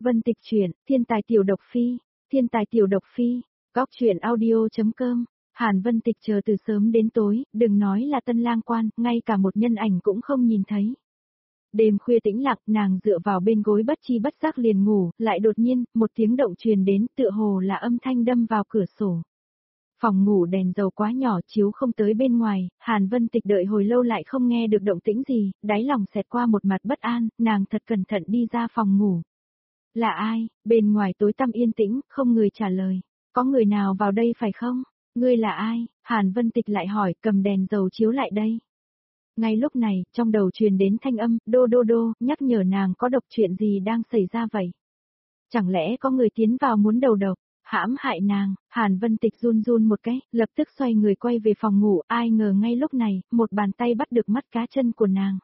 Vân Tịch truyện, Thiên tài tiểu độc phi, Thiên tài tiểu độc phi, góc truyện audio.com. Hàn Vân Tịch chờ từ sớm đến tối, đừng nói là tân lang quan, ngay cả một nhân ảnh cũng không nhìn thấy. Đêm khuya tĩnh lặng, nàng dựa vào bên gối bất chi bất giác liền ngủ, lại đột nhiên, một tiếng động truyền đến, tựa hồ là âm thanh đâm vào cửa sổ. Phòng ngủ đèn dầu quá nhỏ chiếu không tới bên ngoài, Hàn Vân Tịch đợi hồi lâu lại không nghe được động tĩnh gì, đáy lòng xẹt qua một mặt bất an, nàng thật cẩn thận đi ra phòng ngủ. Là ai? Bên ngoài tối tăm yên tĩnh, không người trả lời. Có người nào vào đây phải không? Ngươi là ai? Hàn Vân Tịch lại hỏi, cầm đèn dầu chiếu lại đây. Ngay lúc này, trong đầu truyền đến thanh âm, đô đô đô, nhắc nhở nàng có độc, chuyện gì đang xảy ra vậy? Chẳng lẽ có người tiến vào muốn đầu độc, hãm hại nàng? Hàn Vân Tịch run run một cái, lập tức xoay người quay về phòng ngủ, ai ngờ ngay lúc này, một bàn tay bắt được mắt cá chân của nàng.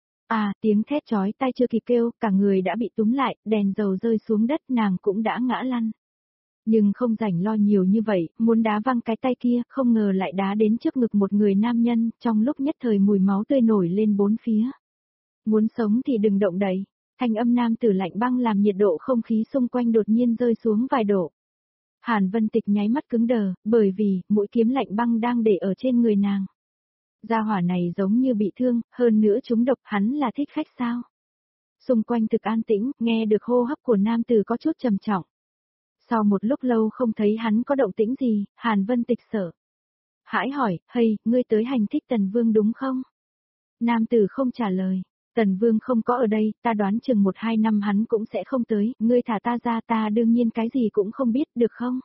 À, tiếng thét chói tai chưa kịp kêu, cả người đã bị túm lại, đèn dầu rơi xuống đất, nàng cũng đã ngã lăn. Nhưng không rảnh lo nhiều như vậy, muốn đá văng cái tay kia, không ngờ lại đá đến trước ngực một người nam nhân, trong lúc nhất thời mùi máu tươi nổi lên bốn phía. Muốn sống thì đừng động đậy. Thanh âm nam tử lạnh băng làm nhiệt độ không khí xung quanh đột nhiên rơi xuống vài độ. Hàn Vân Tịch nháy mắt cứng đờ, bởi vì, mũi kiếm lạnh băng đang để ở trên người nàng. Gia hỏa này giống như bị thương, hơn nữa chúng độc, hắn là thích khách sao? Xung quanh thực an tĩnh, nghe được hô hấp của nam tử có chút trầm trọng. Sau một lúc lâu không thấy hắn có động tĩnh gì, Hàn Vân Tịch sợ. Hãi hỏi, hey, ngươi tới hành thích Tần Vương đúng không? Nam tử không trả lời, Tần Vương không có ở đây, ta đoán chừng 1-2 năm hắn cũng sẽ không tới, ngươi thả ta ra, ta đương nhiên cái gì cũng không biết, được không?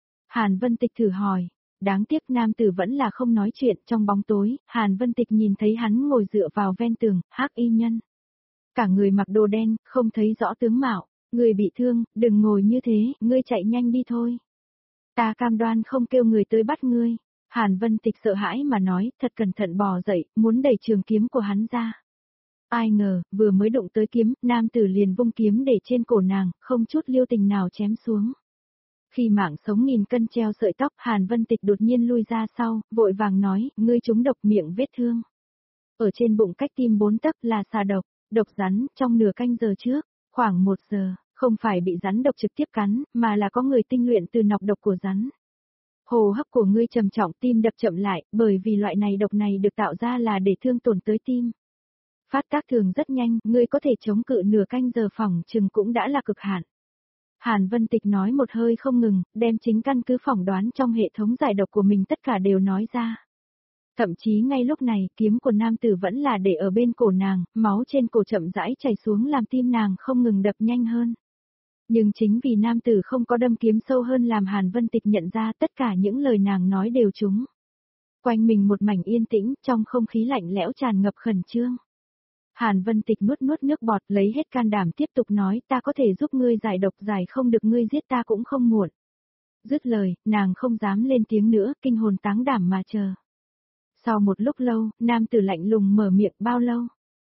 Hàn Vân Tịch thử hỏi, đáng tiếc nam tử vẫn là không nói chuyện, trong bóng tối, Hàn Vân Tịch nhìn thấy hắn ngồi dựa vào ven tường, hắc y nhân. Cả người mặc đồ đen, không thấy rõ tướng mạo. Người bị thương, đừng ngồi như thế, ngươi chạy nhanh đi thôi. Ta cam đoan không kêu người tới bắt ngươi. Hàn Vân Tịch sợ hãi mà nói, thật cẩn thận bò dậy, muốn đẩy trường kiếm của hắn ra. Ai ngờ, vừa mới đụng tới kiếm, nam tử liền vung kiếm để trên cổ nàng, không chút lưu tình nào chém xuống. Khi mạng sống nghìn cân treo sợi tóc, Hàn Vân Tịch đột nhiên lui ra sau, vội vàng nói, ngươi trúng độc, miệng vết thương. Ở trên bụng cách tim 4 tấc là xà độc, độc rắn, trong nửa canh giờ trước, khoảng 1 giờ. Không phải bị rắn độc trực tiếp cắn, mà là có người tinh luyện từ nọc độc của rắn. Hô hấp của ngươi trầm trọng, tim đập chậm lại, bởi vì loại này độc này được tạo ra là để thương tổn tới tim. Phát tác thường rất nhanh, ngươi có thể chống cự nửa canh giờ, phỏng chừng cũng đã là cực hạn. Hàn Vân Tịch nói một hơi không ngừng, đem chính căn cứ phỏng đoán trong hệ thống giải độc của mình tất cả đều nói ra. Thậm chí ngay lúc này, kiếm của nam tử vẫn là để ở bên cổ nàng, máu trên cổ chậm rãi chảy xuống làm tim nàng không ngừng đập nhanh hơn. Nhưng chính vì nam tử không có đâm kiếm sâu hơn làm Hàn Vân Tịch nhận ra tất cả những lời nàng nói đều trúng. Quanh mình một mảnh yên tĩnh, trong không khí lạnh lẽo tràn ngập khẩn trương. Hàn Vân Tịch nuốt nước bọt, lấy hết can đảm tiếp tục nói, ta có thể giúp ngươi giải độc, giải không được ngươi giết ta cũng không muộn. Dứt lời, nàng không dám lên tiếng nữa, kinh hồn táng đảm mà chờ. Sau một lúc lâu, nam tử lạnh lùng mở miệng, bao lâu?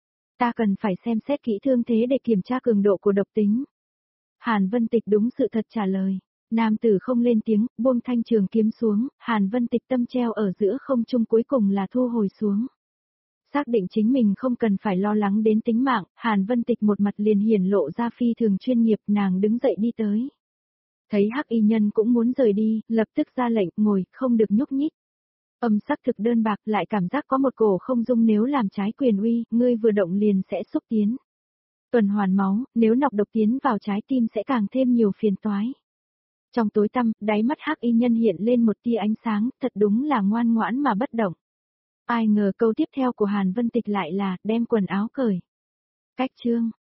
Ta cần phải xem xét kỹ thương thế để kiểm tra cường độ của độc tính. Hàn Vân Tịch đúng sự thật trả lời. Nam tử không lên tiếng, buông thanh trường kiếm xuống, Hàn Vân Tịch tâm treo ở giữa không trung cuối cùng là thu hồi xuống. Xác định chính mình không cần phải lo lắng đến tính mạng, Hàn Vân Tịch một mặt liền hiển lộ ra phi thường chuyên nghiệp, nàng đứng dậy đi tới. Thấy hắc y nhân cũng muốn rời đi, lập tức ra lệnh, ngồi, không được nhúc nhích. Âm sắc thực đơn bạc, lại cảm giác có một cổ không dung, nếu làm trái quyền uy, ngươi vừa động liền sẽ xúc tiến tuần hoàn máu, nếu nọc độc tiến vào trái tim sẽ càng thêm nhiều phiền toái. Trong tối tăm, đáy mắt hắc y nhân hiện lên một tia ánh sáng, thật đúng là ngoan ngoãn mà bất động. Ai ngờ câu tiếp theo của Hàn Vân Tịch lại là, đem quần áo cởi. Cách chương.